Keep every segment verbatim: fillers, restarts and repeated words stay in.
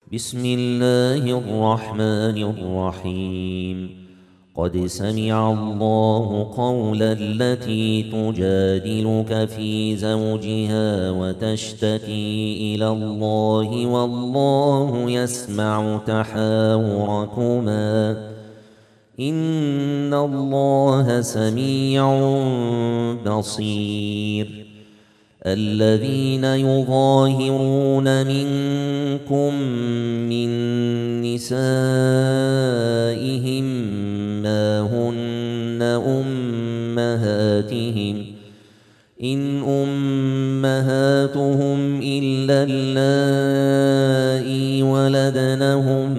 بسم الله الرحمن الرحيم. قد سمع الله قول التي تجادلك في زوجها وتشتكي إلى الله والله يسمع تحاوركما إن الله سميع بصير. الذين يظاهرون منكم من نسائهم ما هن أمهاتهم إن أمهاتهم إلا اللائي ولدنهم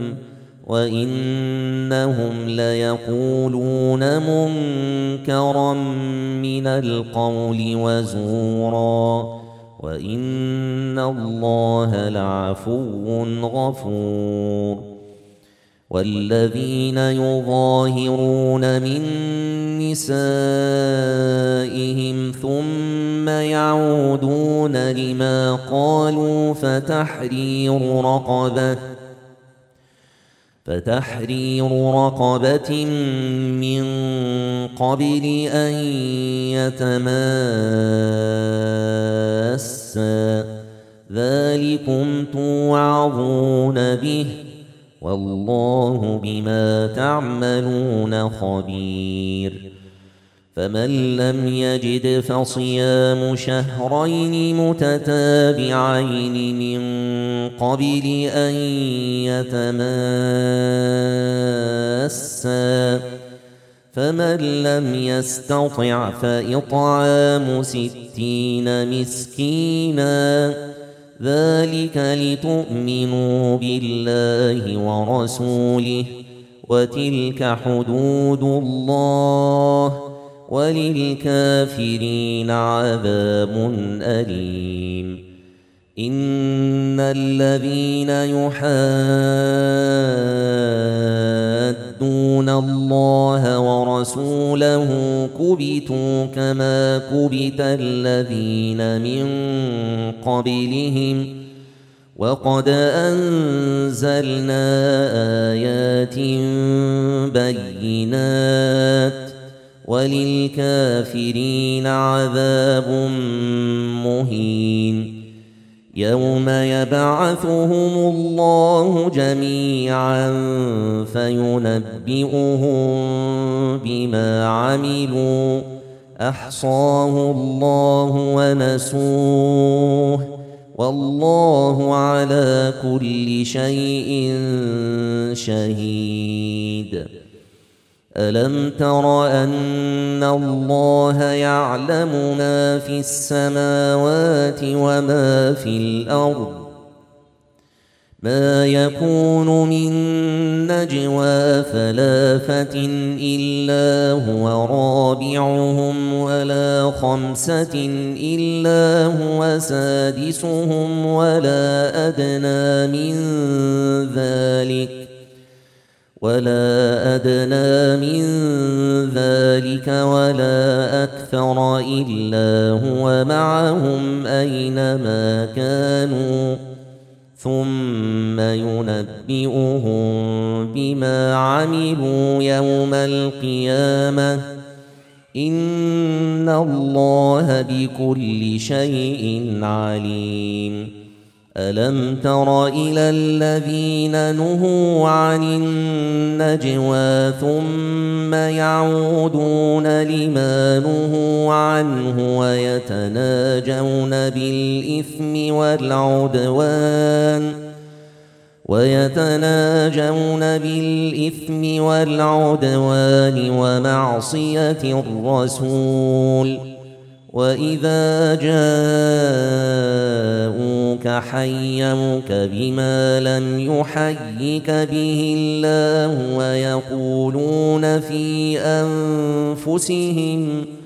وإنهم ليقولون منكرا من القول وزورا وإن الله لعفو غفور. والذين يظاهرون من نسائهم ثم يعودون لما قالوا فتحرير رقبة فتحرير رقبة من قبل أن يتماسا ذلكم توعظون به والله بما تعملون خبير. فمن لم يجد فصيام شهرين متتابعين من قبل أن يتماسا فمن لم يستطع فإطعام ستين مسكينا ذلك لتؤمنوا بالله ورسوله وتلك حدود الله وللكافرين عذاب أليم. إن الذين يحادون الله ورسوله كبتوا كما كبت الذين من قبلهم وقد أنزلنا آيات بينات وللكافرين عذاب مهين. يوم يبعثهم الله جميعا فينبئهم بما عملوا أحصاه الله ونسوه والله على كل شيء شهيد. ألم تر أن الله يعلم ما في السماوات وما في الأرض ما يكون من نجوى ثلاثة إلا هو رابعهم ولا خمسة إلا هو سادسهم ولا أدنى من ذلك ولا أدنى من ذلك ولا أكثر إلا هو معهم أينما كانوا ثم ينبئهم بما عملوا يوم القيامة إن الله بكل شيء عليم. ألم تر إلى الذين نهوا عن النجوى ثم يعودون لما نهوا عنه ويتناجون بالإثم والعدوان ويتناجون بالإثم والعدوان ومعصية الرسول وإذا جاءوك حيوك بما لم يحيك به الله ويقولون في أنفسهم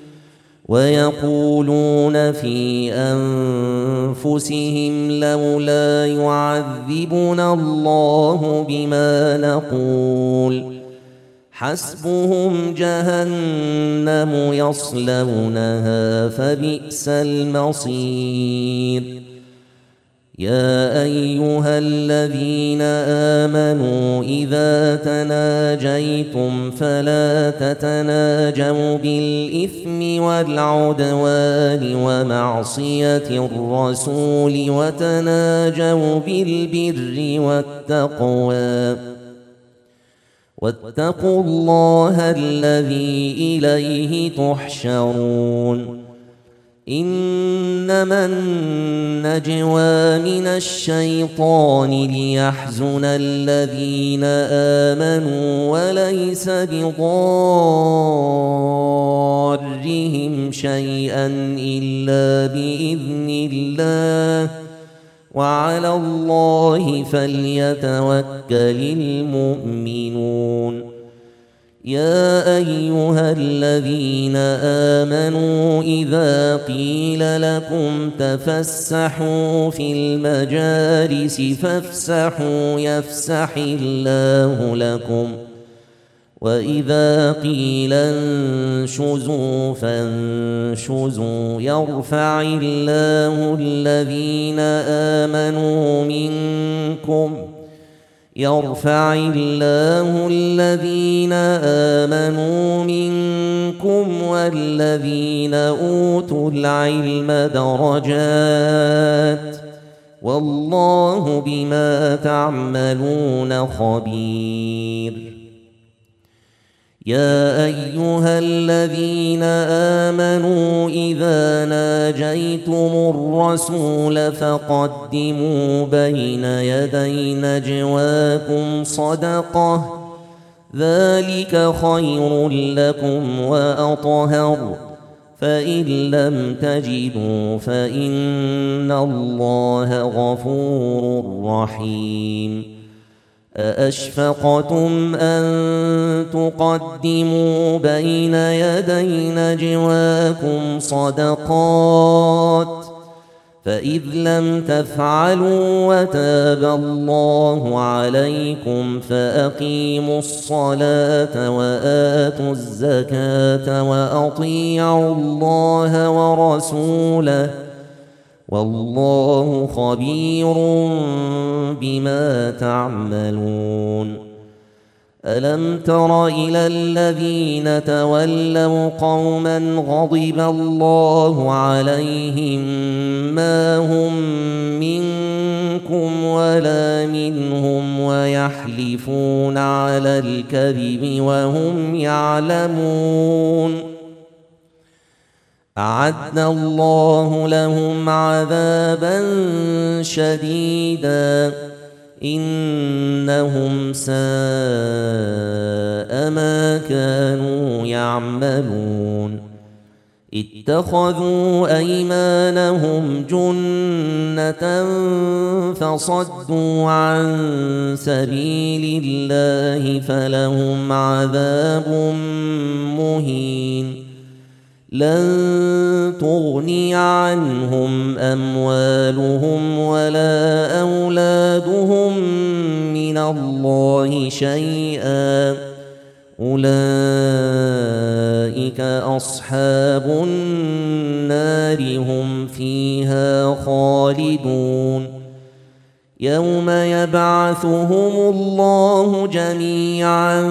ويقولون في أنفسهم لولا يعذبنا الله بما نقول حسبهم جهنم يصلونها فبئس المصير. يا أيها الذين آمنوا إذا تناجيتم فلا تتناجوا بالإثم والعدوان ومعصية الرسول وتناجوا بالبر والتقوى واتقوا الله الذي إليه تحشرون إنما النجوى من الشيطان ليحزن الذين آمنوا وليس بضارهم شيئا إلا بإذن الله وعلى الله فليتوكل المؤمنون يا أيها الذين آمنوا إذا قيل لكم تفسحوا في المجالس فافسحوا يفسح الله لكم وإذا قيل انشزوا فانشزوا يرفع الله الذين آمنوا منكم يرفع الله الذين آمنوا منكم والذين أوتوا العلم درجات والله بما تعملون خبير يا أيها الذين آمنوا إذا ناجيتم الرسول فقدموا بين يدي نجواكم صدقة ذلك خير لكم وأطهر فإن لم تجدوا فإن الله غفور رحيم أأشفقتم أن تقدموا بين يدي نجواكم صدقات فإذ لم تفعلوا وتاب الله عليكم فأقيموا الصلاة وآتوا الزكاة وأطيعوا الله ورسوله والله خبير بما تعملون ألم تر إلى الذين تولوا قوما غضب الله عليهم ما هم منكم ولا منهم ويحلفون على الكذب وهم يعلمون أعد الله لهم عذابا شديدا إنهم ساء ما كانوا يعملون اتخذوا أيمانهم جنة فصدوا عن سبيل الله فلهم عذاب مهين لن تغني عنهم أموالهم ولا أولادهم من الله شيئا أولئك أصحاب النار هم فيها خالدون يوم يبعثهم الله جميعا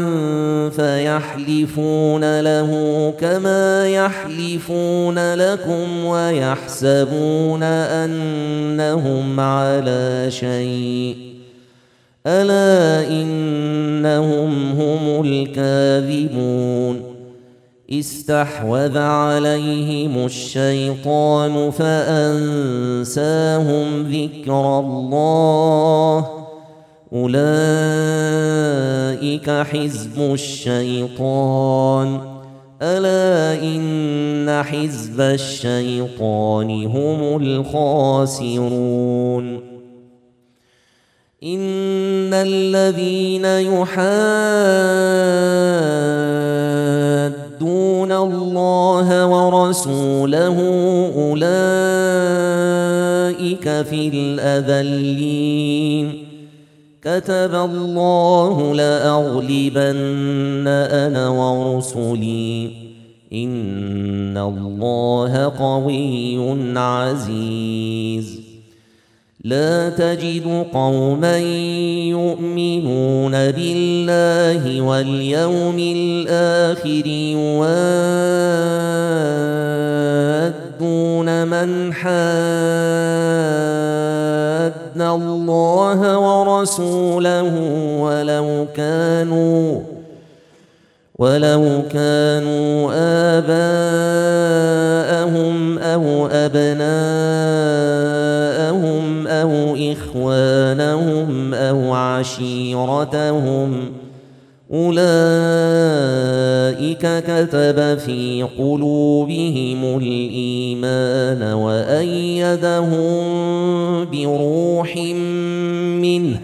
فيحلفون له كما يحلفون لكم ويحسبون أنهم على شيء ألا إنهم هم الكاذبون استحوذ عليهم الشيطان فأنساهم ذكر الله أولئك حزب الشيطان ألا إن حزب الشيطان هم الخاسرون إن الذين يحادون الله ورسوله أولئك في الأذلين كتب الله لأغلبن أنا ورسلي إن الله قوي عزيز لا تجد قوما يؤمنون بالله واليوم الآخر يوادون من حاد الله ورسوله ولو كانوا ولو كانوا آباءهم أو أبناءهم أو إخوانهم أو عشيرتهم أولئك كتب في قلوبهم الإيمان وأيدهم بروح منه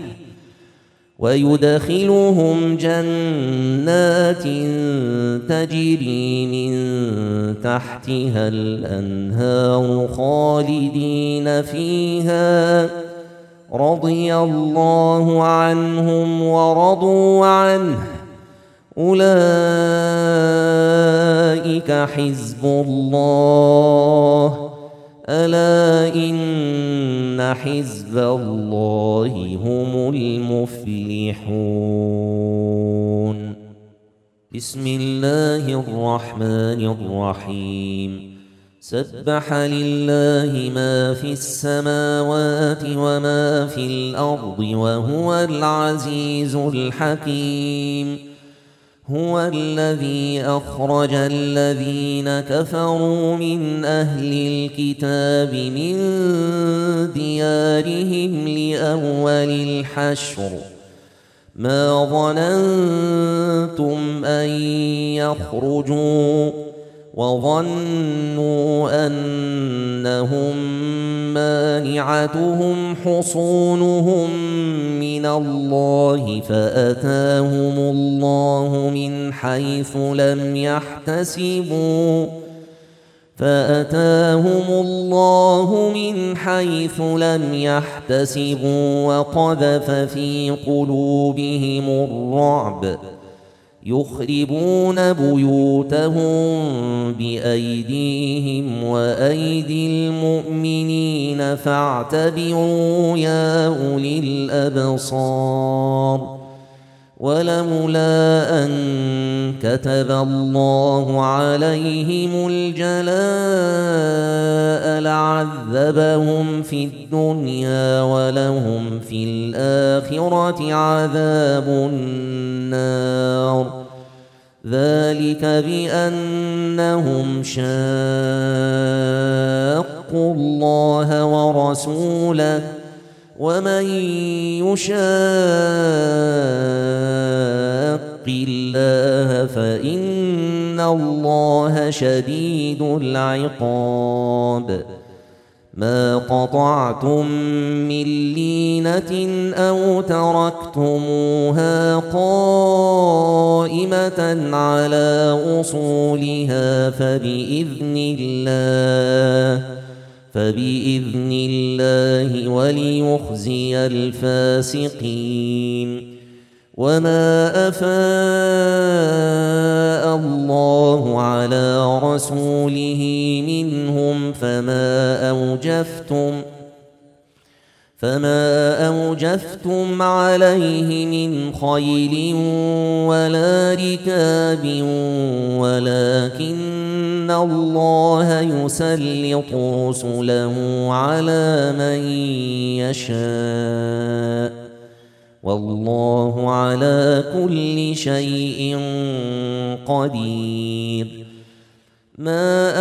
ويدخلهم جنات تجري من تحتها الأنهار خالدين فيها رضي الله عنهم ورضوا عنه أولئك حزب الله ألا إن حزب الله هم المفلحون. بسم الله الرحمن الرحيم. سبح لله ما في السماوات وما في الأرض وهو العزيز الحكيم. هو الذي أخرج الذين كفروا من أهل الكتاب من ديارهم لأول الحشر ما ظننتم أن يخرجوا وظنوا أنهم مانعتهم حصونهم من الله فأتاهم الله من حيث لم يحتسبوا فأتاهم الله من حيث لم يحتسبوا وقذف في قلوبهم الرعب يخربون بيوتهم بأيديهم وأيدي المؤمنين فاعتبروا يا أولي الأبصار. ولولا أن كتب الله عليهم الجلاء لعذبهم في الدنيا ولهم في الآخرة عذاب النار ذلك بأنهم شاقوا الله ورسوله ومن يشاق الله فإن الله شديد العقاب. ما قطعتم من لينة أو تركتموها قائمة على أصولها فبإذن الله فبإذن الله وليخزي الفاسقين. وما أفاء الله على رسوله منهم فما أوجفتم فما أوجفتم عليه من خيل ولا ركاب ولكن الله يسلط رسله على من يشاء والله على كل شيء قدير. ما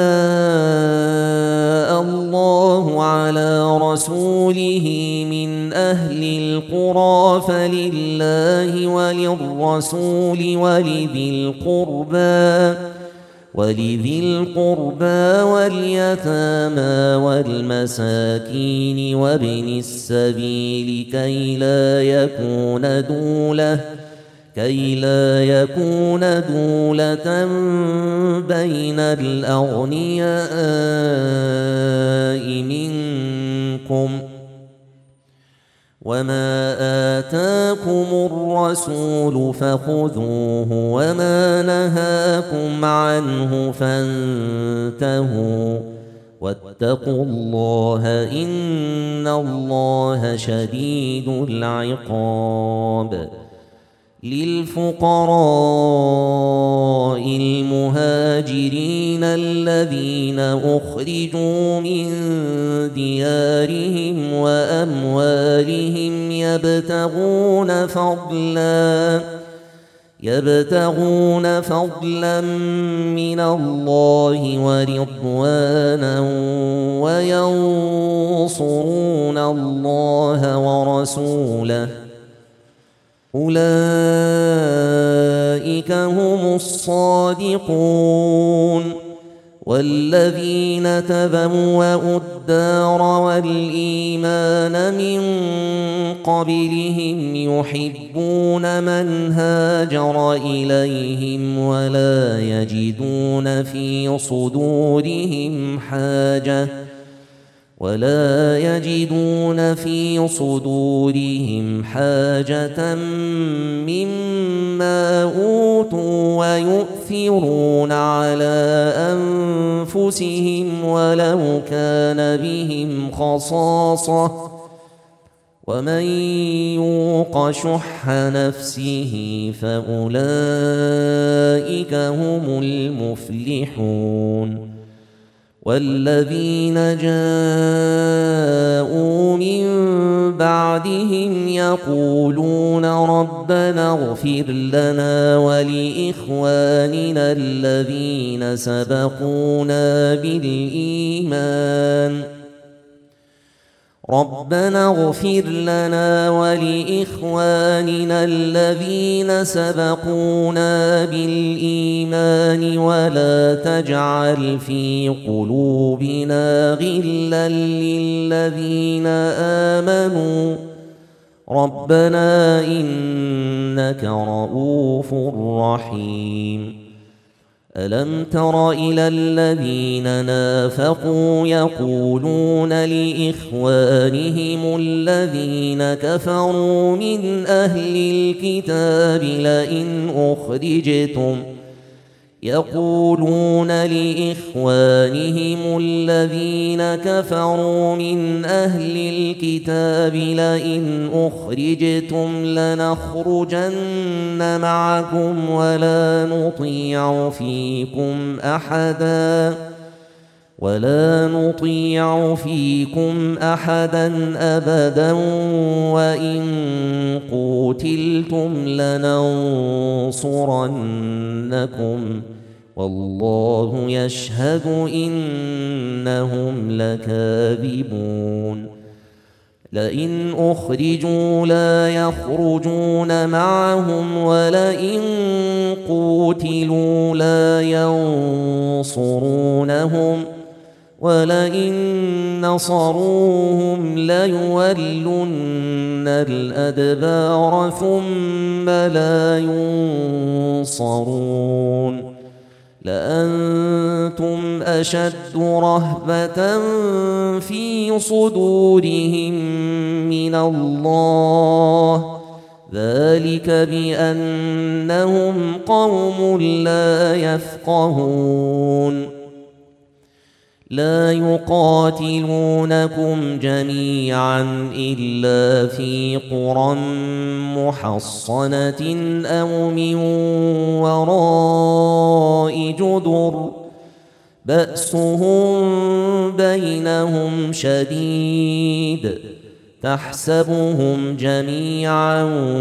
أفاء الله على رسوله من أهل القرى فلله وللرسول ولذي القربى ولذي القربى واليتامى والمساكين وابن السبيل كي لا يكون دولة كي لا يكون دولة بين الأغنياء منكم وما آتاكم الرسول فخذوه وما نهاكم عنه فانتهوا واتقوا الله إن الله شديد العقاب. للفقراء المهاجرين الذين أخرجوا من ديارهم وأموالهم يبتغون فضلا يبتغون فضلا من الله ورضوانا وينصرون الله ورسوله أولئك هم الصادقون. والذين تبوأوا الدار والإيمان من قبلهم يحبون من هاجر إليهم ولا يجدون في صدورهم حاجة ولا يجدون في صدورهم حاجة مما أوتوا ويؤثرون على أنفسهم ولو كان بهم خصاصة ومن يوق شح نفسه فأولئك هم المفلحون. والذين جاءوا من بعدهم يقولون ربنا اغفر لنا ولإخواننا الذين سبقونا بالإيمان ربنا اغفر لنا ولإخواننا الذين سبقونا بالإيمان ولا تجعل في قلوبنا غلا للذين آمنوا ربنا إنك رؤوف رحيم. ألم تر إلى الذين نافقوا يقولون لإخوانهم الذين كفروا من أهل الكتاب لئن أخرجتم يقولون لإخوانهم الذين كفروا من أهل الكتاب لئن أخرجتم لنخرجن معكم ولا نطيع فيكم أحدا ولا نطيع فيكم أحدا أبدا وإن قوتلتم لننصرنكم والله يشهد إنهم لكاذبون. لئن أخرجوا لا يخرجون معهم ولئن قوتلوا لا ينصرونهم ولئن نصروهم ليولن الأدبار ثم لا ينصرون. لأنتم أشد رهبة في صدورهم من الله ذلك بأنهم قوم لا يفقهون. لا يقاتلونكم جميعا إلا في قرى محصنة أو من وراء جدر بأسهم بينهم شديد تحسبهم جميعا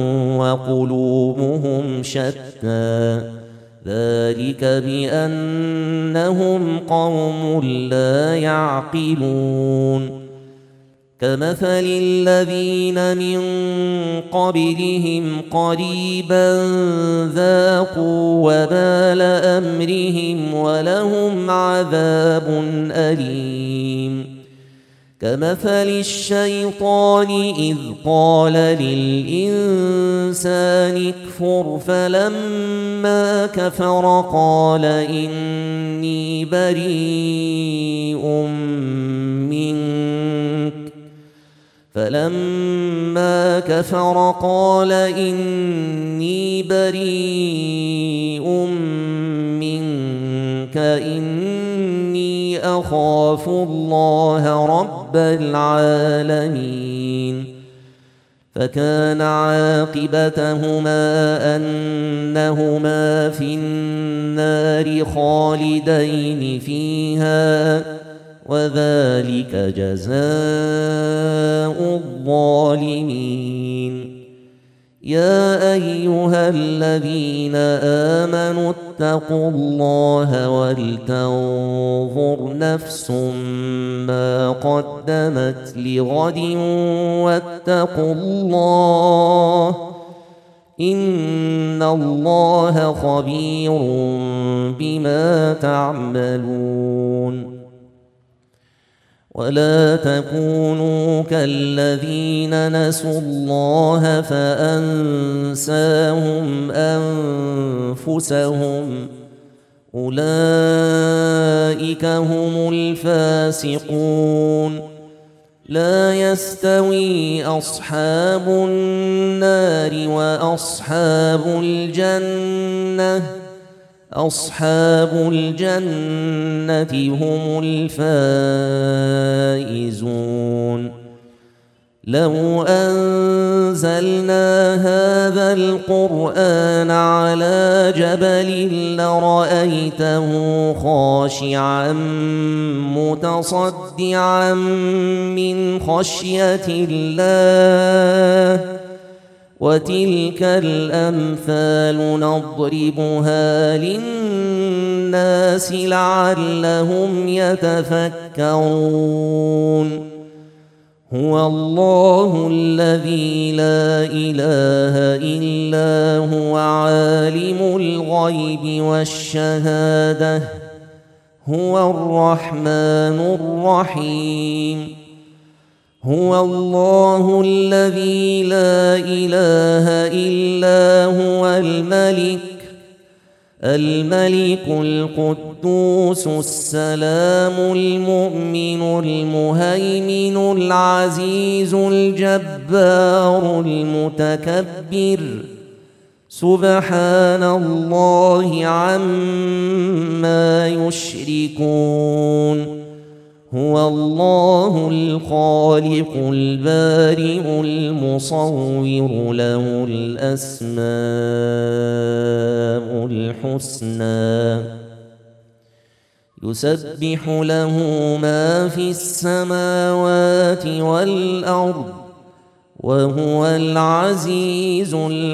وقلوبهم شتى ذلك بأنهم قوم لا يعقلون. كمثل الذين من قبلهم قريبا ذاقوا وبال أمرهم ولهم عذاب أليم. كمثل الشيطان إذ قال للإنسان اكفر فلما كفر قال إني بريء منك فلما كفر قال إني بريء منك إني أخاف الله رب العالمين. فكان عاقبتهما أنهما في النار خالدين فيها، وذلك جزاء الظالمين. يا أيها الذين آمنوا اتقوا الله ولتنظر نفس ما قدمت لغد واتقوا الله إن الله خبير بما تعملون. ولا تكونوا كالذين نسوا الله فأنساهم أنفسهم أولئك هم الفاسقون. لا يستوي أصحاب النار وأصحاب الجنة أصحاب الجنة هم الفائزون. لو أنزلنا هذا القرآن على جبل لرأيته خاشعا متصدعا من خشية الله. وتلك الأمثال نضربها للناس لعلهم يتفكرون. هو الله الذي لا إله إلا هو عالم الغيب والشهادة هو الرحمن الرحيم. هو الله الذي لا إله إلا هو الملك الملك القدوس السلام المؤمن المهيمن العزيز الجبار المتكبر. سبحان الله عما يشركون. هو الله الخالق البارئ المصور له الأسماء الحسنى يسبح له ما في السماوات والأرض وهو العزيز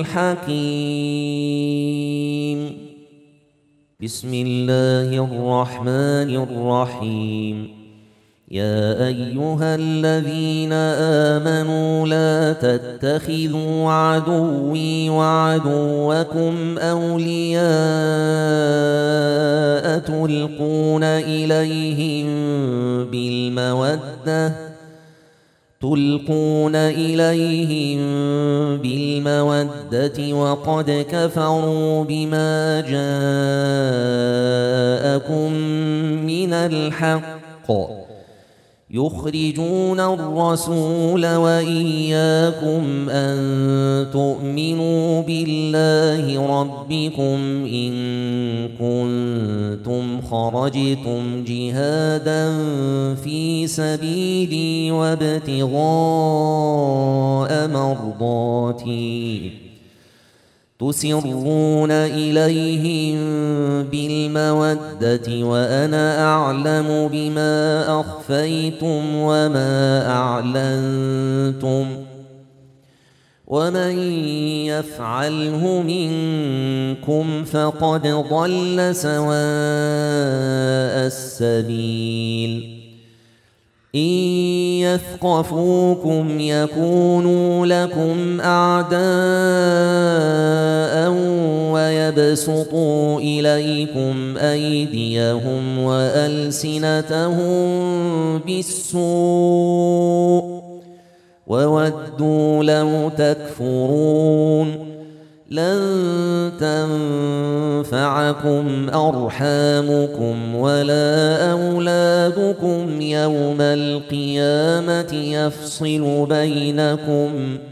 الحكيم. بسم الله الرحمن الرحيم. يا أيها الذين آمنوا لا تتخذوا عدوي وعدوكم أولياء تلقون إليهم بالمودة تلقون إليهم بالمودة وقد كفروا بما جاءكم من الحق يخرجون الرسول وإياكم أن تؤمنوا بالله ربكم إن كنتم خرجتم جهادا في سبيلي وابتغاء مرضاتي تسرون إليهم بالمودة وأنا أعلم بما أخفيتم وما أعلنتم ومن يفعله منكم فقد ضل سواء السبيل. إن يثقفوكم يكونوا لكم أعداء ويبسطوا إليكم أيديهم وألسنتهم بالسوء وودوا لو تكفرون. لن تنفعكم أرحامكم ولا أولادكم يوم القيامة يفصل بينكم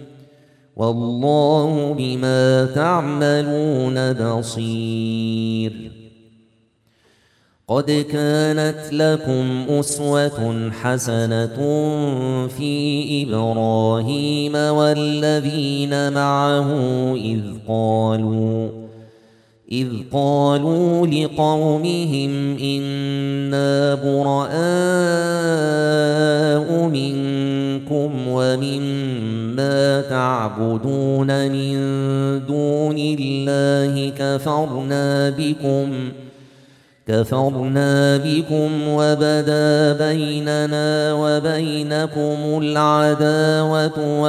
والله بما تعملون بصير. قد كانت لكم أسوة حسنة في إبراهيم والذين معه إذ قالوا إذ قالوا لقومهم إنا براء منكم ومما تعبدون من دون الله كفرنا بكم كفرنا بكم وبدا بيننا وبينكم العداوة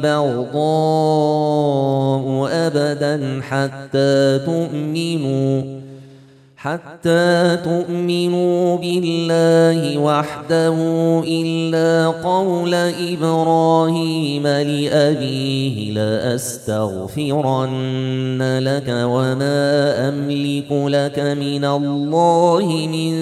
والبغضاء أبدا حتى تؤمنوا حتى تؤمنوا بالله وحده إلا قول إبراهيم لأبيه لأستغفرن لك وما أملك لك من الله من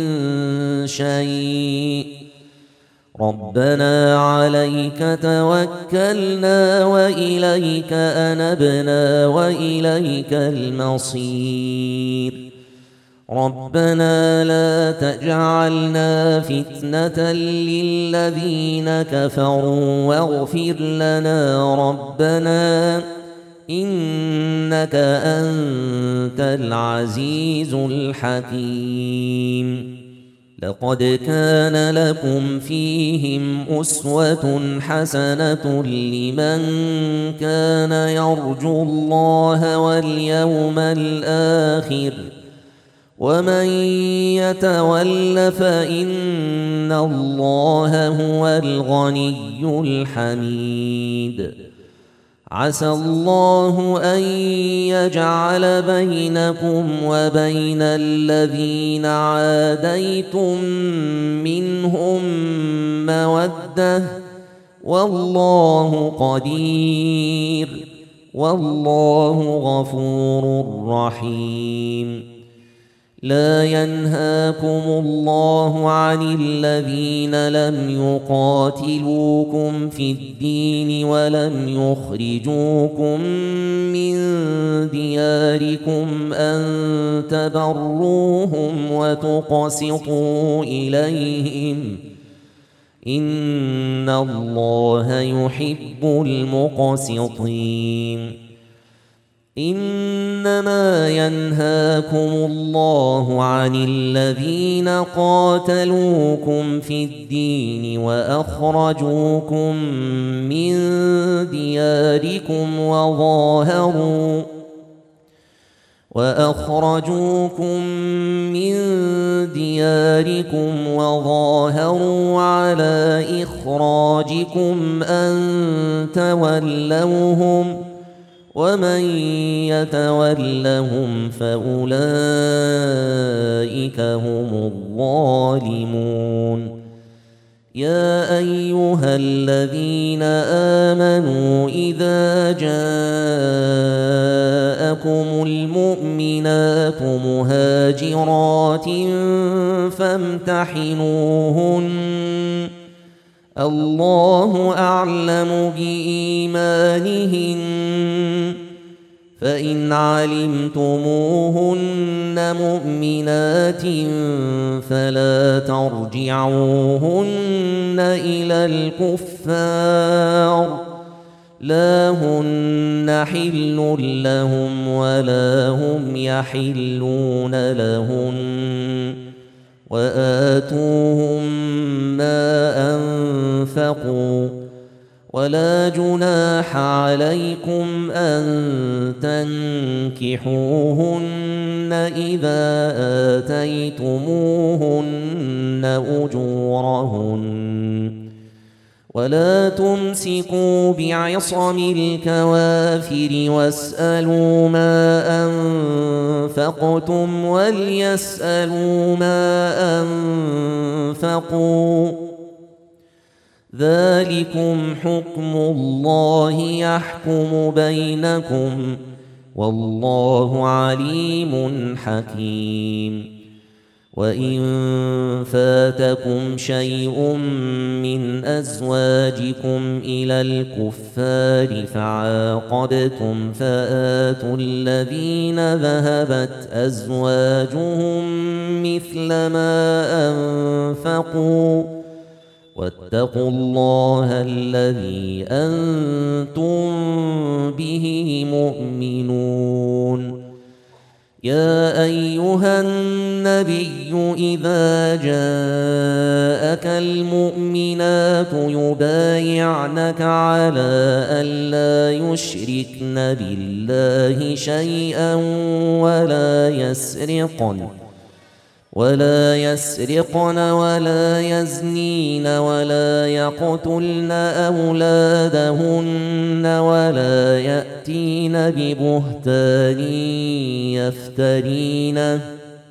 شيء ربنا عليك توكلنا وإليك أنبنا وإليك المصير ربنا لا تجعلنا فتنة للذين كفروا واغفر لنا ربنا إنك أنت العزيز الحكيم لقد كان لكم فيهم أسوة حسنة لمن كان يرجو الله واليوم الآخر ومن يتول فإن الله هو الغني الحميد عسى الله أن يجعل بينكم وبين الذين عاديتم منهم مودة والله قدير والله غفور رحيم لا ينهاكم الله عن الذين لم يقاتلوكم في الدين ولم يخرجوكم من دياركم أن تبروهم وتقسطوا إليهم إن الله يحب المقسطين إنما ينهاكم الله عن الذين قاتلوكم في الدين وأخرجوكم من دياركم وظاهروا وأخرجوكم من دياركم وظاهروا على إخراجكم أن تولوهم ومن يتولهم فأولئك هم الظالمون يا أيها الذين آمنوا إذا جاءكم المؤمنات مهاجرات فامتحنوهن الله أعلم بإيمانهن فإن علمتموهن مؤمنات فلا ترجعوهن إلى الكفار لا هن حل لهم ولا هم يحلون لهن وآتوهم ما أنفقوا ولا جناح عليكم أن تنكحوهن إذا آتيتموهن أجورهن ولا تمسكوا بعصم الكوافر واسألوا ما أنفقتم وليسألوا ما أنفقوا ذلكم حكم الله يحكم بينكم والله عليم حكيم وإن فاتكم شيء من أزواجكم إلى الكفار فعاقبتم فآتوا الذين ذهبت أزواجهم مثل ما أنفقوا واتقوا الله الذي أنتم به مؤمنون. يا أيها النبي إذا جاءك المؤمنات يبايعنك على ألا يشركن بالله شيئا ولا يسرقن ولا يسرقن ولا يزنين ولا يقتلن أولادهن ولا يأتين ببهتان يفترينه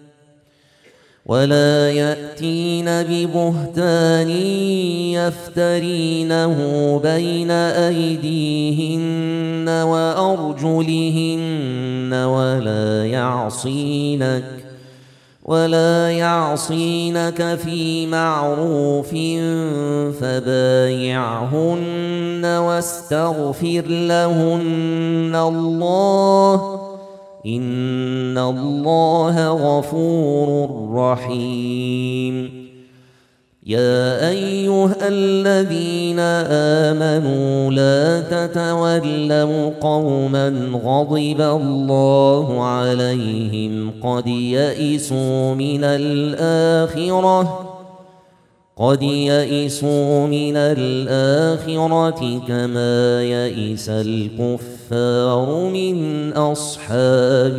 ولا يأتين ببهتان يفترينه بين أيديهن وأرجلهن ولا يعصينك ولا يعصينك في معروف فبايعهن واستغفر لهن الله إن الله غفور رحيم. يا أيها الذين آمنوا لا تتولوا قوما غضب الله عليهم قد يئسوا من الآخرة قد يئسوا من الآخرة كما يئس الكفار من أصحاب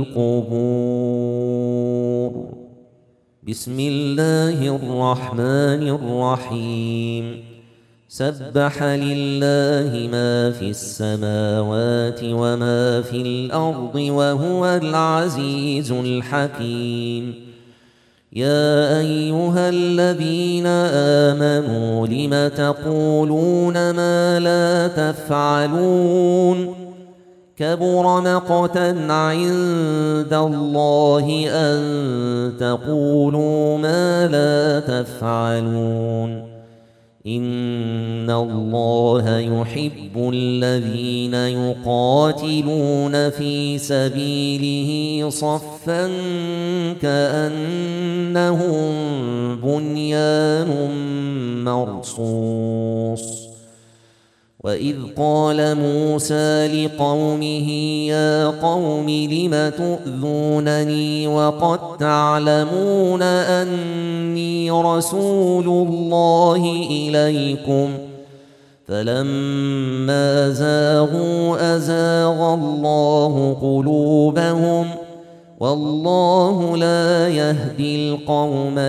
القبور. بسم الله الرحمن الرحيم. سبح لله ما في السماوات وما في الأرض وهو العزيز الحكيم. يا أيها الذين آمنوا لم تقولون ما لا تفعلون كبر مقتا عند الله أن تقولوا ما لا تفعلون. إن الله يحب الذين يقاتلون في سبيله صفا كأنهم بنيان مرصوص. وإذ قال موسى لقومه يا قوم لم تؤذونني وقد تعلمون أني رسول الله إليكم فلما زاغوا أزاغ الله قلوبهم والله لا يهدي القوم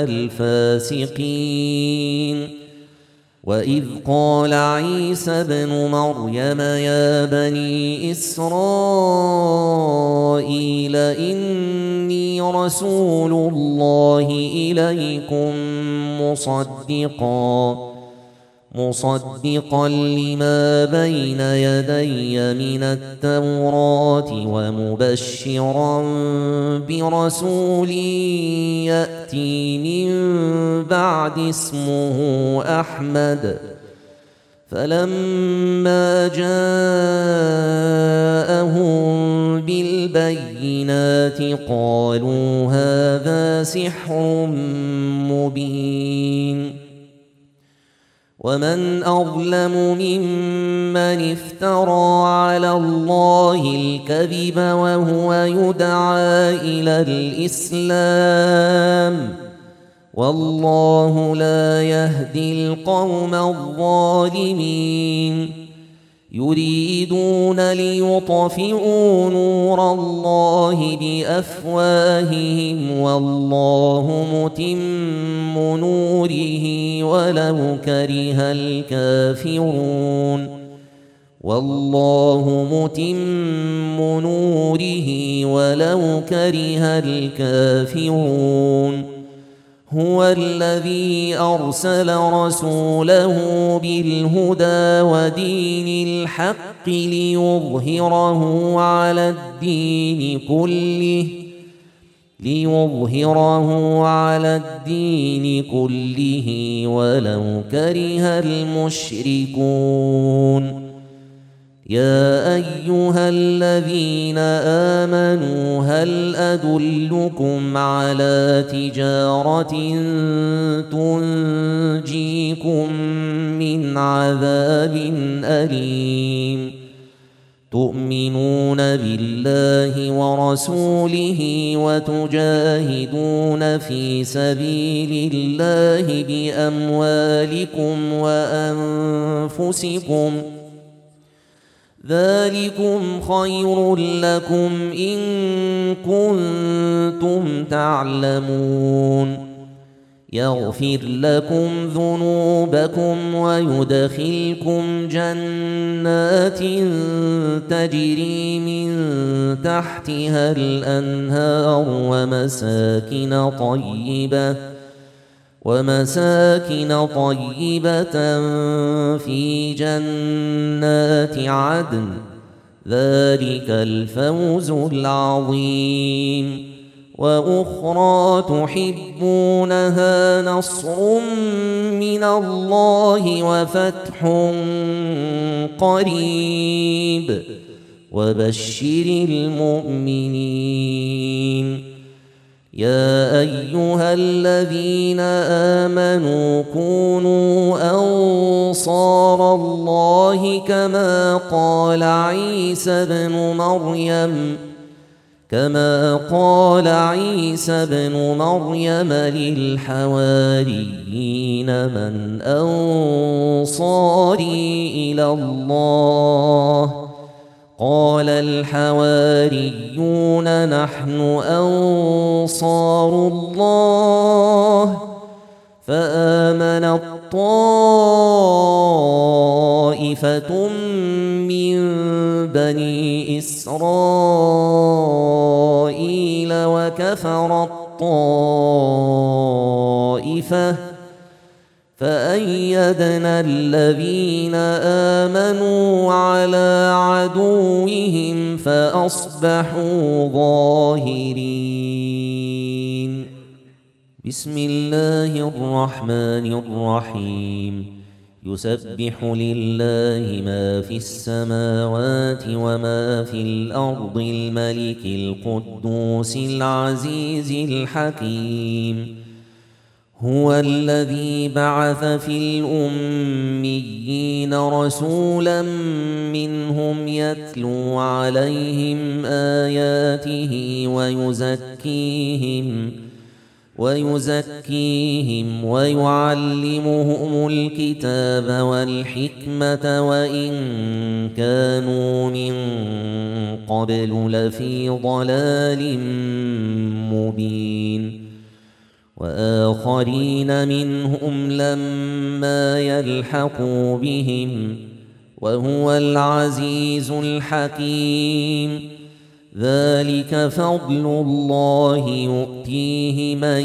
الفاسقين. وإذ قال عيسى ابن مريم يا بني إسرائيل إني رسول الله إليكم مصدقا مصدقا لما بين يدي من التوراة ومبشرا برسول يأتي من بعد اسمه أحمد. فلما جاءهم بالبينات قالوا هذا سحر مبين. ومن أظلم ممن افترى على الله الكذب وهو يدعى إلى الإسلام والله لا يهدي القوم الظالمين. يريدون ليطفئوا نور الله بأفواههم والله متم نوره ولو كره الكافرون والله متم نوره ولو كره الكافرون. هو الذي أرسل رسوله بالهدى ودين الحق ليظهره على الدين كله ليظهره على الدين كله ولو كره المشركون. يا أيها الذين آمنوا هل أدلكم على تجارة تنجيكم من عذاب أليم تؤمنون بالله ورسوله وتجاهدون في سبيل الله بأموالكم وأنفسكم ذلكم خير لكم إن كنتم تعلمون. يغفر لكم ذنوبكم ويدخلكم جنات تجري من تحتها الأنهار ومساكن طيبة ومساكن طيبة في جنات عدن ذلك الفوز العظيم. وأخرى تحبونها نصر من الله وفتح قريب وبشر المؤمنين. يا أيها الذين آمنوا كونوا أنصار الله كما قال عيسى ابن مريم كما قال عيسى ابن مريم للحواريين من أنصاري إلى الله قال الحواريون نحن أنصار الله فآمنت طائفة من بني إسرائيل وكفرت طائفة فأيدنا الذين آمنوا على عدوهم فأصبحوا ظاهرين. بسم الله الرحمن الرحيم. يسبح لله ما في السماوات وما في الأرض الملك القدوس العزيز الحكيم. هو الذي بعث في الأميين رسولا منهم يتلو عليهم آياته ويزكيهم ويزكيهم ويعلمهم الكتاب والحكمة وإن كانوا من قبل لفي ضلال مبين. وآخرين منهم لما يلحقوا بهم وهو العزيز الحكيم. ذلك فضل الله يؤتيه من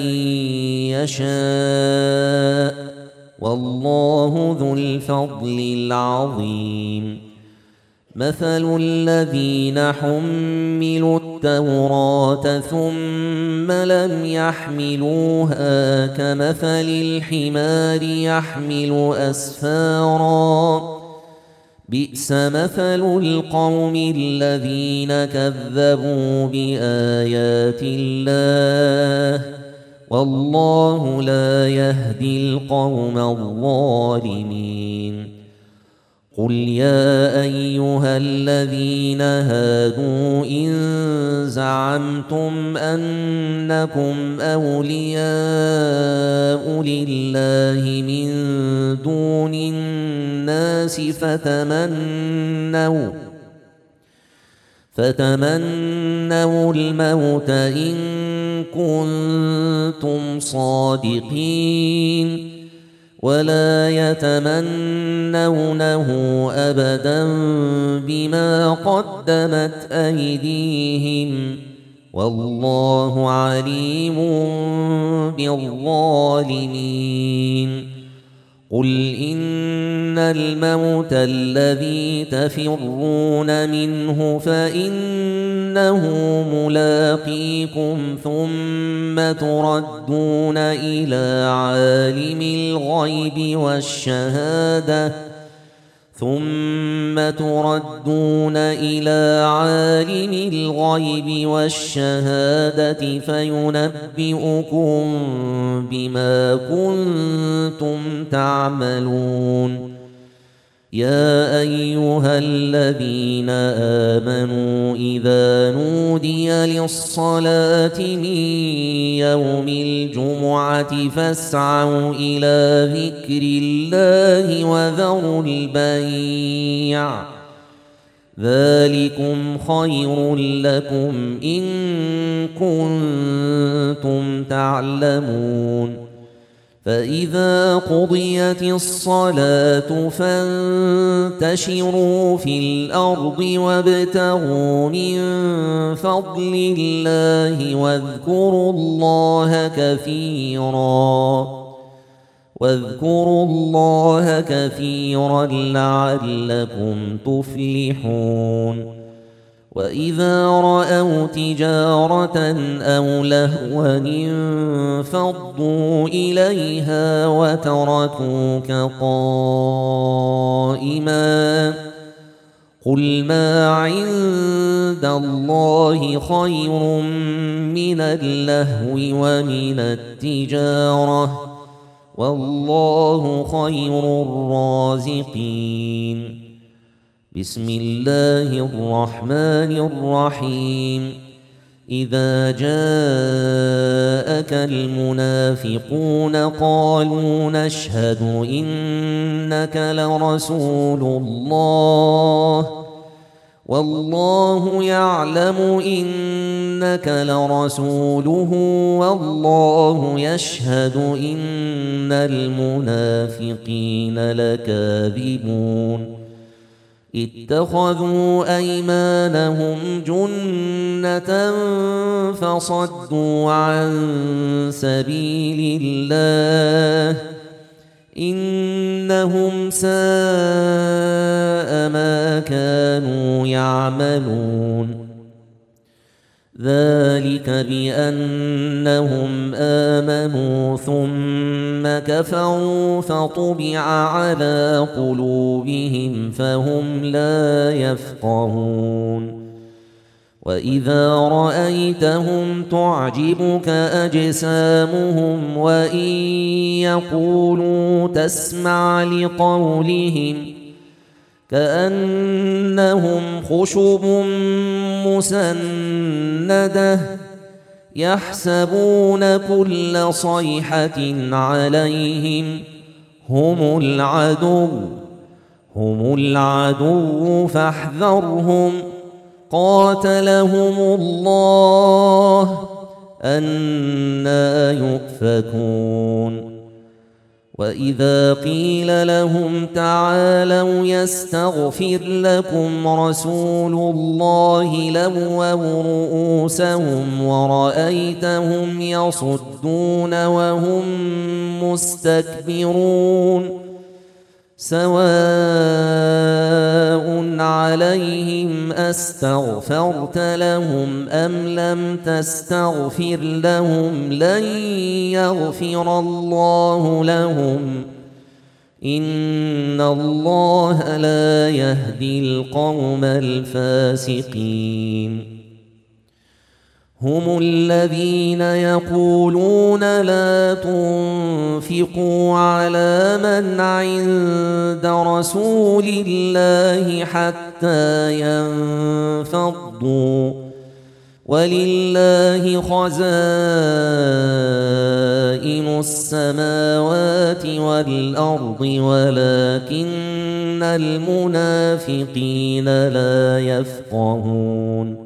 يشاء والله ذو الفضل العظيم. مثل الذين حملوا التوراة ثم لم يحملوها كمثل الحمار يحمل أسفارا بئس مثل القوم الذين كذبوا بآيات الله والله لا يهدي القوم الظالمين. قل يا أيها الذين هادوا إن زعمتم أنكم أولياء لله من دون الناس فتمنوا فتمنوا الموت إن كنتم صادقين ولا يتمنونه أبدا بما قدمت أيديهم والله عليم بالظالمين. قل إن الموت الذي تفرون منه فإنه ملاقيكم ثم تردون إلى عالم الغيب والشهادة ثم تردون إلى عالم الغيب والشهادة فينبئكم بما كنتم تعملون. يا أيها الذين آمنوا إذا نودي للصلاة من يوم الجمعة فاسعوا إلى ذكر الله وذروا البيع ذلكم خير لكم إن كنتم تعلمون. فإذا قضيت الصلاة فانتشروا في الأرض وابتغوا من فضل الله واذكروا الله كثيرا واذكروا الله كثيرا لعلكم تفلحون. وإذا رأوا تجارة أو لهوا انفضوا إليها وتركوك قائما قل ما عند الله خير من اللهو ومن التجارة والله خير الرازقين. بسم الله الرحمن الرحيم. إذا جاءك المنافقون قالوا نشهد إنك لرسول الله والله يعلم إنك لرسوله والله يشهد إن المنافقين لكاذبون. اتخذوا أيمانهم جنة فصدوا عن سبيل الله إنهم ساء ما كانوا يعملون. ذلك بأنهم آمنوا ثم كفروا فطبع على قلوبهم فهم لا يفقهون. وإذا رأيتهم تعجبك أجسامهم وإن يقولوا تسمع لقولهم كأنهم خشب مسندة يحسبون كل صيحة عليهم هم العدو هم العدو فاحذرهم قاتلهم الله أنى يؤفكون. وإذا قيل لهم تعالوا يستغفر لكم رسول الله لووا رؤوسهم ورأيتهم يصدون وهم مستكبرون. سواء عليهم أستغفرت لهم أم لم تستغفر لهم لن يغفر الله لهم إن الله لا يهدي القوم الفاسقين. هم الذين يقولون لا تنفقوا على من عند رسول الله حتى ينفضوا ولله خزائن السماوات والأرض ولكن المنافقين لا يفقهون.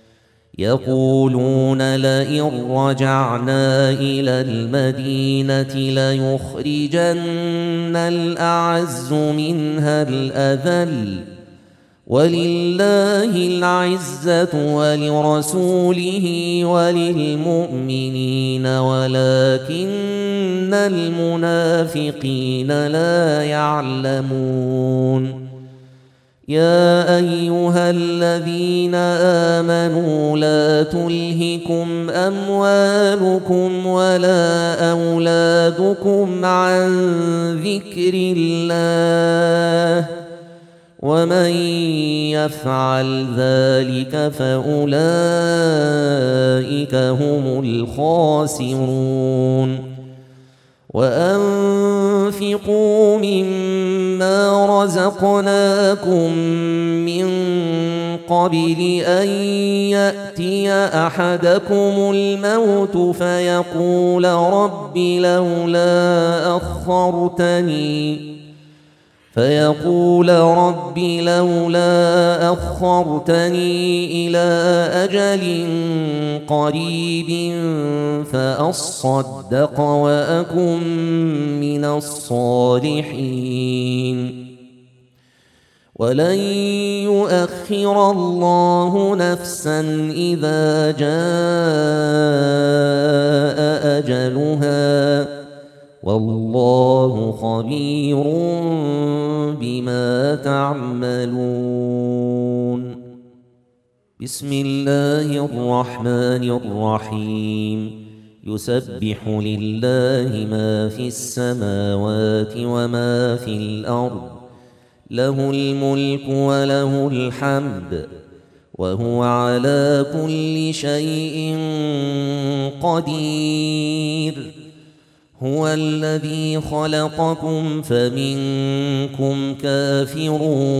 يقولون لئن رجعنا إلى المدينة ليخرجن الأعز منها الأذل ولله العزة ولرسوله وللمؤمنين ولكن المنافقين لا يعلمون. يا أيها الذين آمنوا لا تلهكم أموالكم ولا أولادكم عن ذكر الله ومن يفعل ذلك فأولئك هم الخاسرون. وأنفقوا مما رزقناكم من قبل أن يأتي أحدكم الموت فيقول رب لولا أخرتني فيقول رب لولا أخرتني إلى أجل قريب فأصدق وأكن من الصالحين. ولن يؤخر الله نفسا إذا جاء أجلها والله خبير بما تعملون. بسم الله الرحمن الرحيم. يسبح لله ما في السماوات وما في الأرض له الملك وله الحمد وهو على كل شيء قدير. هو الذي خلقكم فمنكم كافر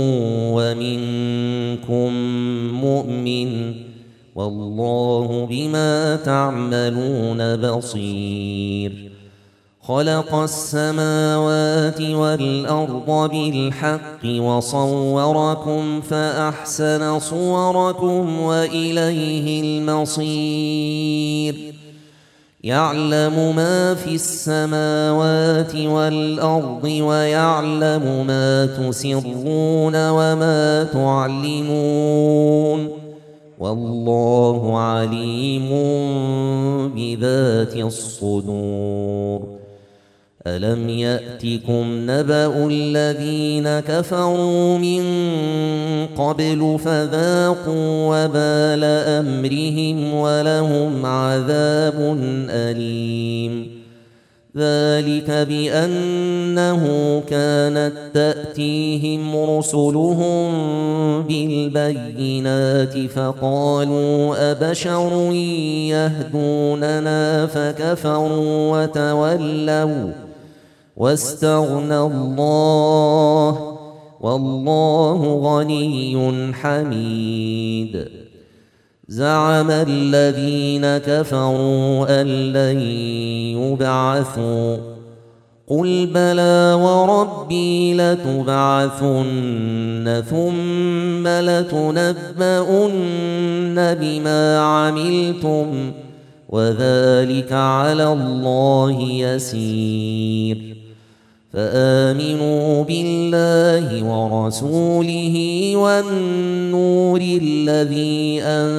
ومنكم مؤمن والله بما تعملون بصير. خلق السماوات والأرض بالحق وصوركم فأحسن صوركم وإليه المصير. يعلم ما في السماوات والأرض ويعلم ما تسرون وما تعلنون والله عليم بذات الصدور. ألم يأتكم نبأ الذين كفروا من قبل فذاقوا وبال أمرهم ولهم عذاب أليم. ذلك بأنه كانت تأتيهم رسلهم بالبينات فقالوا أبشر يهدوننا فكفروا وتولوا واستغنى الله والله غني حميد. زعم الذين كفروا أن لن يبعثوا قل بلى وربي لتبعثن ثم لتنبؤن بما عملتم وذلك على الله يسير. فآمنوا بالله ورسوله والنور الذي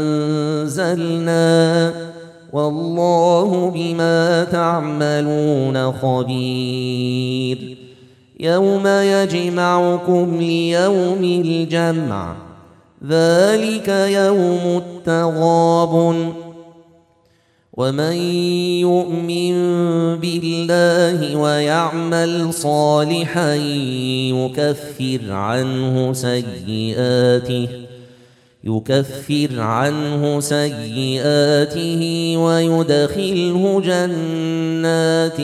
أنزلنا والله بما تعملون خبير. يوم يجمعكم ليوم الجمع ذلك يوم التغابن. ومن يؤمن بالله ويعمل صالحا يكفر عنه سيئاته يكفر عنه سيئاته ويدخله جنات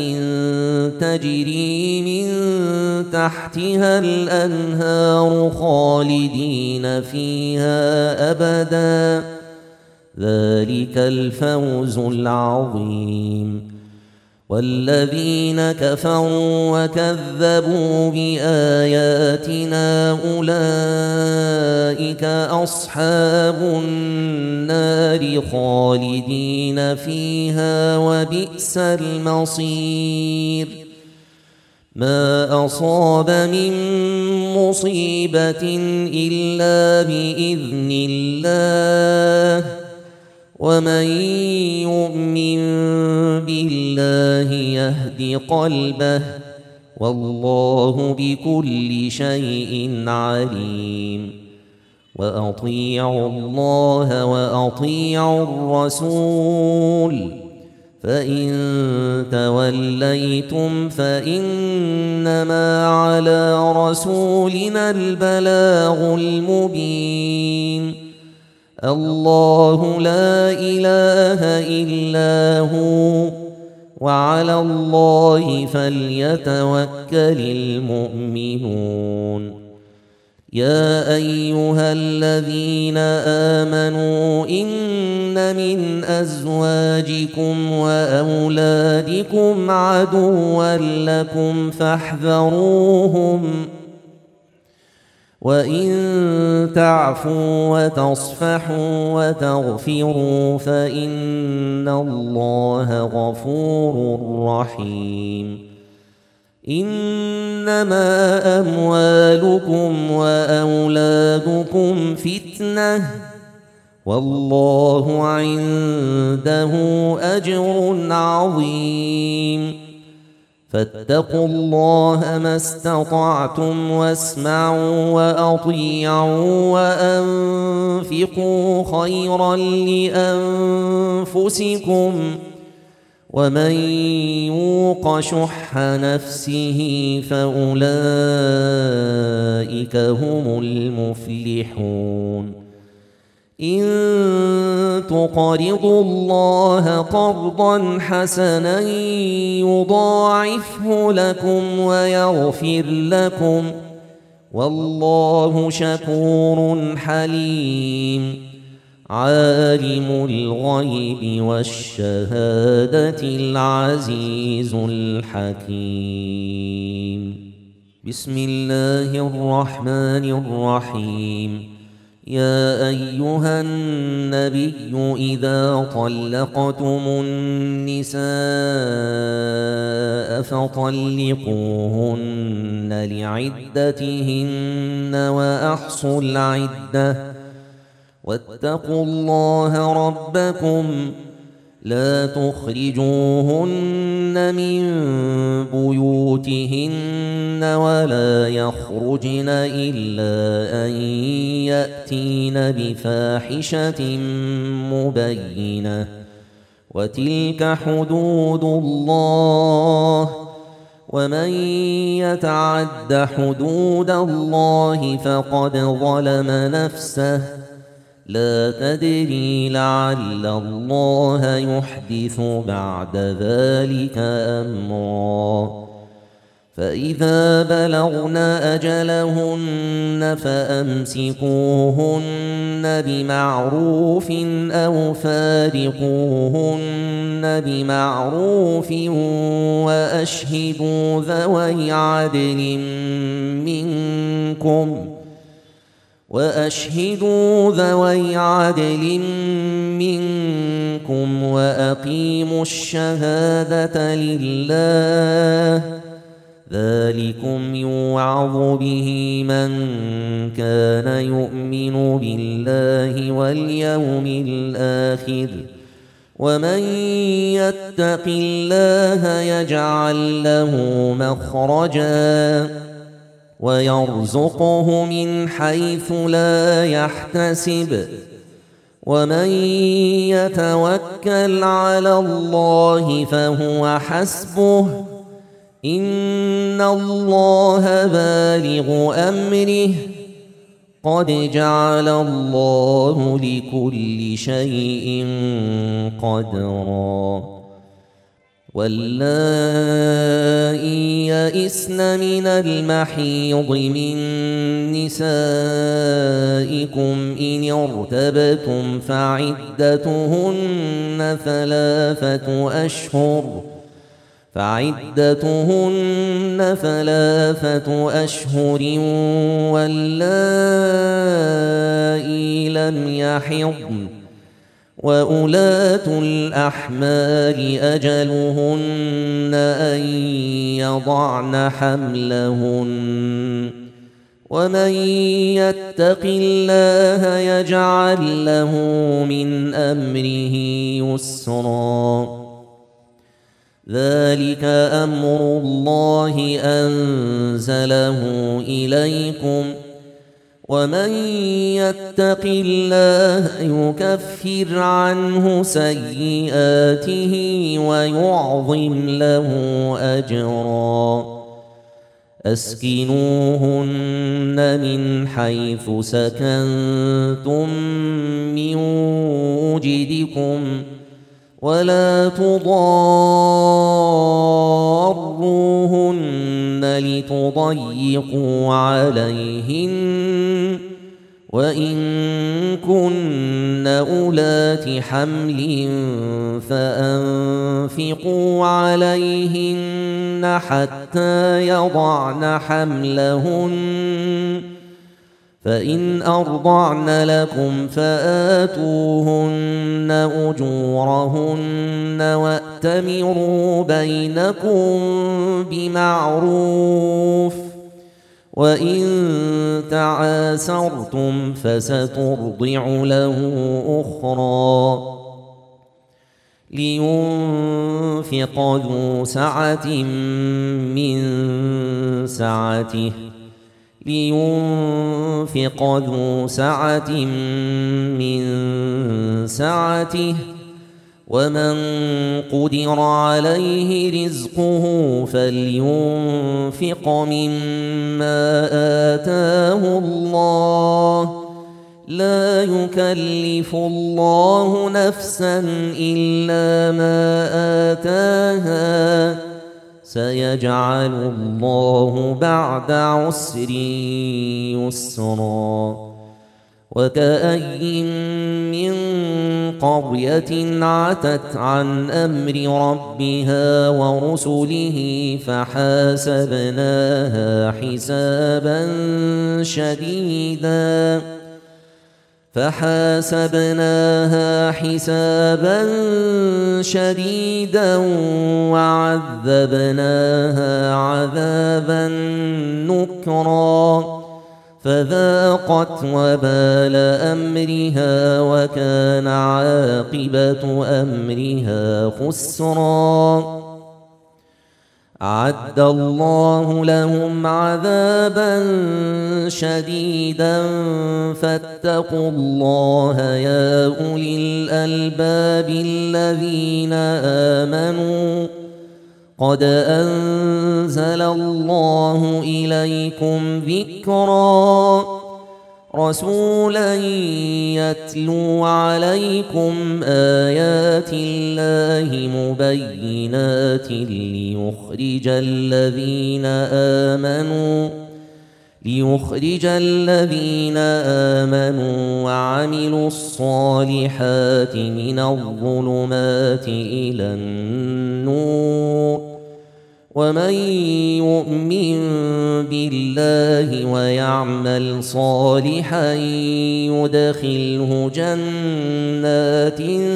تجري من تحتها الأنهار خالدين فيها أبدا ذلك الفوز العظيم. والذين كفروا وكذبوا بآياتنا أولئك أصحاب النار خالدين فيها وبئس المصير. ما أصاب من مصيبة إلا بإذن الله ومن يؤمن بالله يهد قلبه والله بكل شيء عليم وأطيعوا الله وأطيعوا الرسول فإن توليتم فإنما على رسولنا البلاغ المبين الله لا إله إلا هو وعلى الله فليتوكل المؤمنون يا أيها الذين آمنوا إن من أزواجكم وأولادكم عدوا لكم فاحذروهم وإن تعفوا وتصفحوا وتغفروا فإن الله غفور رحيم إنما أموالكم وأولادكم فتنة والله عنده أجر عظيم فاتقوا الله ما استطعتم واسمعوا وأطيعوا وأنفقوا خيرا لأنفسكم ومن يوق شح نفسه فأولئك هم المفلحون إن تقرضوا الله قرضا حسنا يضاعفه لكم ويغفر لكم والله شكور حليم عالم الغيب والشهادة العزيز الحكيم بسم الله الرحمن الرحيم يا أيها النبي إذا طلقتم النساء فطلقوهن لعدتهن وأحصوا العدة واتقوا الله ربكم لا تخرجوهن من بيوتهن ولا يخرجن إلا أن يأتين بفاحشة مبينة وتلك حدود الله ومن يتعد حدود الله فقد ظلم نفسه لا تدري لعل الله يحدث بعد ذلك أمرا فإذا بلغن أجلهن فأمسكوهن بمعروف أو فارقوهن بمعروف وأشهدوا ذوي عدل منكم وأشهدوا ذوي عدل منكم وأقيموا الشهادة لله ذلكم يوعظ به من كان يؤمن بالله واليوم الآخر ومن يتق الله يجعل له مخرجا ويرزقه من حيث لا يحتسب ومن يتوكل على الله فهو حسبه إن الله بالغ أمره قد جعل الله لكل شيء قدرا واللائي يئسن من المحيض من نسائكم إن ارتبتم فعدتهن ثلاثة أشهر فعدتهن ثلاثة أشهر واللائي لم يحضن وأولاة الأحمال أجلهن أن يضعن حملهن ومن يتق الله يجعل له من أمره يسرا ذلك أمر الله أنزله إليكم ومن يتق الله يكفر عنه سيئاته ويعظم له أجرا أسكنوهن من حيث سكنتم من وجدكم ولا تضاروهن لتضيقوا عليهن وإن كن أولات حمل فأنفقوا عليهن حتى يضعن حملهن فإن أرضعن لكم فآتوهن أجورهن وأتمروا بينكم بمعروف وإن تعاسرتم فسترضع له أخرى لينفق ذو سعة من سعته لينفق ذو سعة من سعته ومن قدر عليه رزقه فلينفق مما آتاه الله لا يكلف الله نفسا إلا ما آتاها سيجعل الله بعد عسر يسرا وكأين من قرية عتت عن أمر ربها ورسله فحاسبناها حسابا شديدا فحاسبناها حسابا شديدا وعذبناها عذابا نكرا فذاقت وبال أمرها وكان عاقبة أمرها خسرا أعد الله لهم عذابا شديدا فاتقوا الله يا أولي الألباب الذين آمنوا قد أنزل الله إليكم ذكرا رسولا يتلو عليكم آيات الله مبينات ليخرج الذين آمنوا ليخرج الذين آمنوا وعملوا الصالحات من الظلمات إلى النور ومن يؤمن بالله ويعمل صالحا يدخله جنات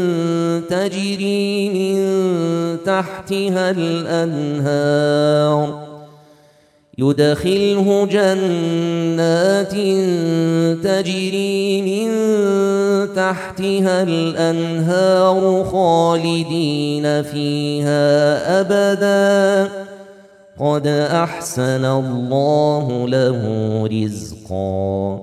تجري من تحتها الأنهار يدخله جنات تجري من تحتها الأنهار خالدين فيها أبدا قد أحسن الله له رزقا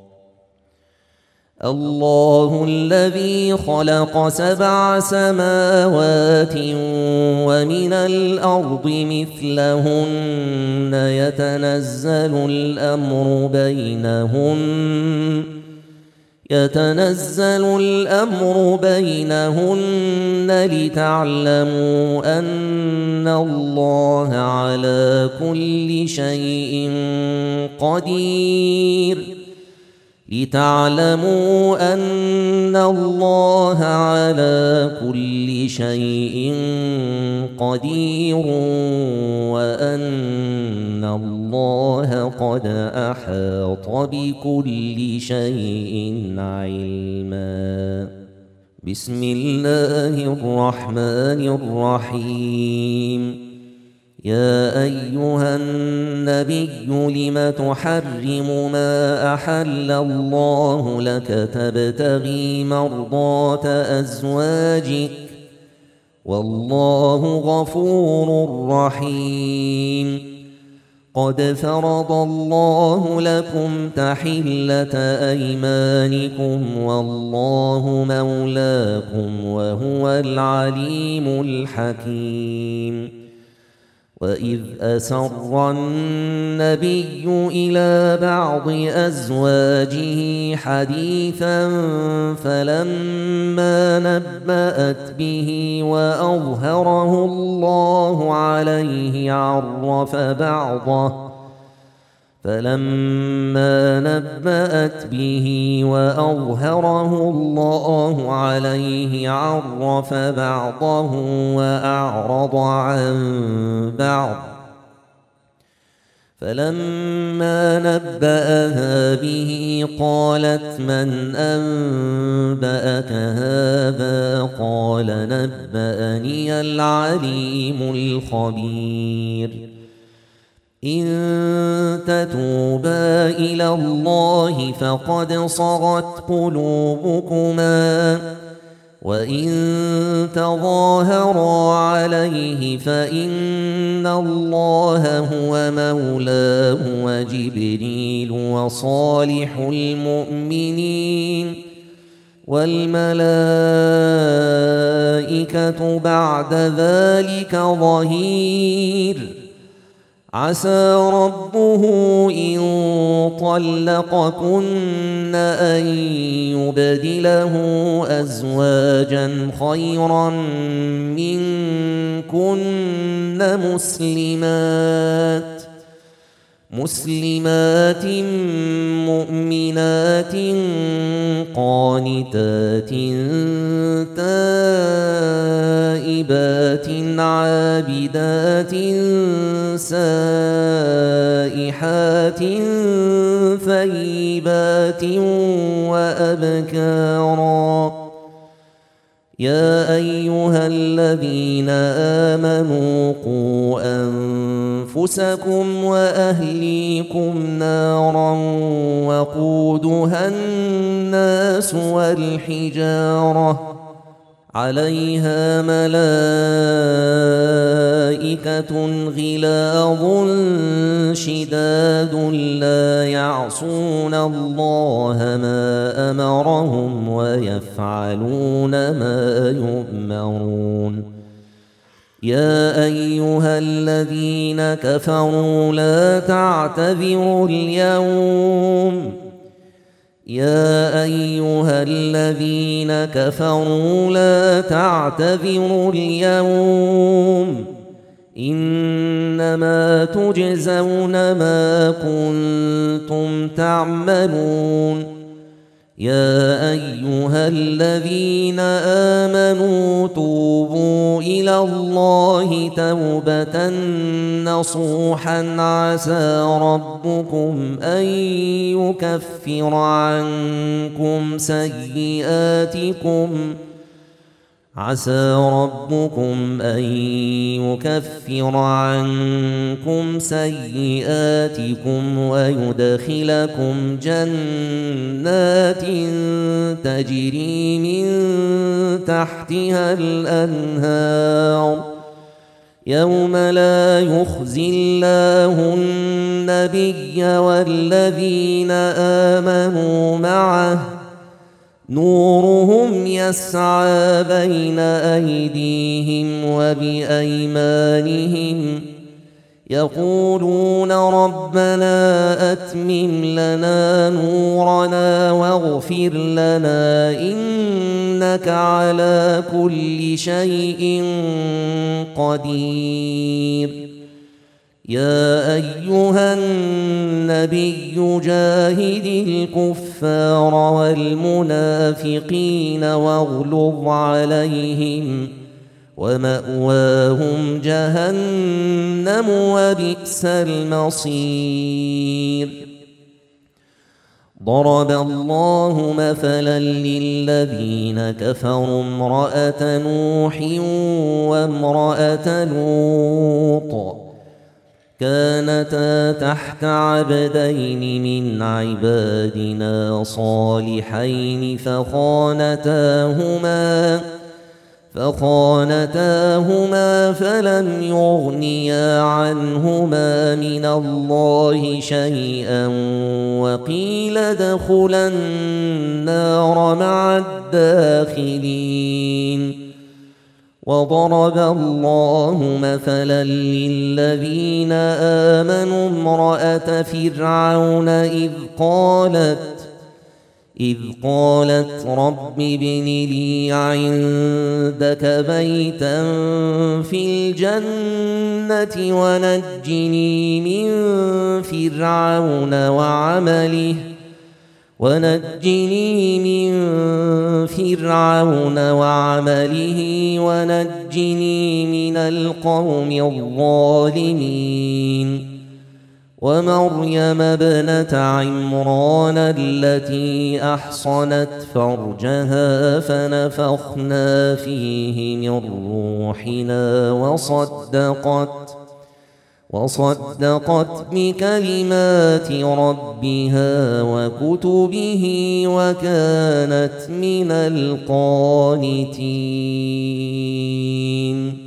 الله الذي خلق سبع سماوات ومن الأرض مثلهن يتنزل الأمر بينهن يتنزل الأمر بينهن لتعلموا أن الله على كل شيء قدير لتعلموا أن الله على كل شيء قدير وأن الله قد أحاط بكل شيء علما بسم الله الرحمن الرحيم يا أيها النبي لم تحرم ما أحل الله لك تبتغي مرضات أزواجك والله غفور رحيم قد فرض الله لكم تحلة أيمانكم والله مولاكم وهو العليم الحكيم وإذ أسر النبي إلى بعض أزواجه حديثا فلما نبأت به وأظهره الله عليه عرف بعضه فلما نبأت به وأظهره الله عليه عرف بعضه وأعرض عن بعض فلما نبأها به قالت من أنبأك هذا قال نبأني العليم الخبير إن تتوبا إلى الله فقد صغت قلوبكما وإن تظاهرا عليه فإن الله هو مولاه وجبريل وصالح المؤمنين والملائكة بعد ذلك ظهير عسى ربه إن طلقكن أن يبدله أزواجا خيرا منكن مسلمات مسلمات مؤمنات قانتات تائبات عابدات سائحات ثيبات وأبكارا يا أيها الذين آمنوا قوا أنفسكم وأهليكم نارا وقودها الناس والحجارة عليها ملائكة غلاظ شداد لا يعصون الله ما أمرهم ويفعلون ما يؤمرون يا أيها الذين كفروا لا تعتذروا اليوم يا أيها الذين كفروا لا تعتذروا اليوم إنما تجزون ما كنتم تعملون يا أيها الذين آمنوا توبوا إلى الله توبة نصوحا عسى ربكم أن يكفر عنكم سيئاتكم عسى ربكم أن يكفر عنكم سيئاتكم ويدخلكم جنات تجري من تحتها الأنهار يوم لا يخزي الله النبي والذين آمنوا معه نورهم يسعى بين أيديهم وبأيمانهم يقولون ربنا أتمم لنا نورنا واغفر لنا إنك على كل شيء قدير يا أيها النبي جاهد الكفار والمنافقين واغلظ عليهم ومأواهم جهنم وبئس المصير ضرب الله مثلا للذين كفروا امرأة نوح وامرأة لوط كانتا تحت عبدين من عبادنا صالحين فخانتاهما فخانتاهما فلم يغنيا عنهما من الله شيئا وقيل ادخلا النار مع الداخلين. وضرب الله مثلا للذين آمنوا امرأة فرعون إذ قالت إذ قالت رب ابن لي عندك بيتا في الجنة ونجني من فرعون وعمله ونجني من فرعون وعمله ونجني من القوم الظالمين. ومريم ابنة عمران التي أحصنت فرجها فنفخنا فيه من روحنا وصدقت وصدقت بكلمات ربها وكتبه وكانت من القانتين.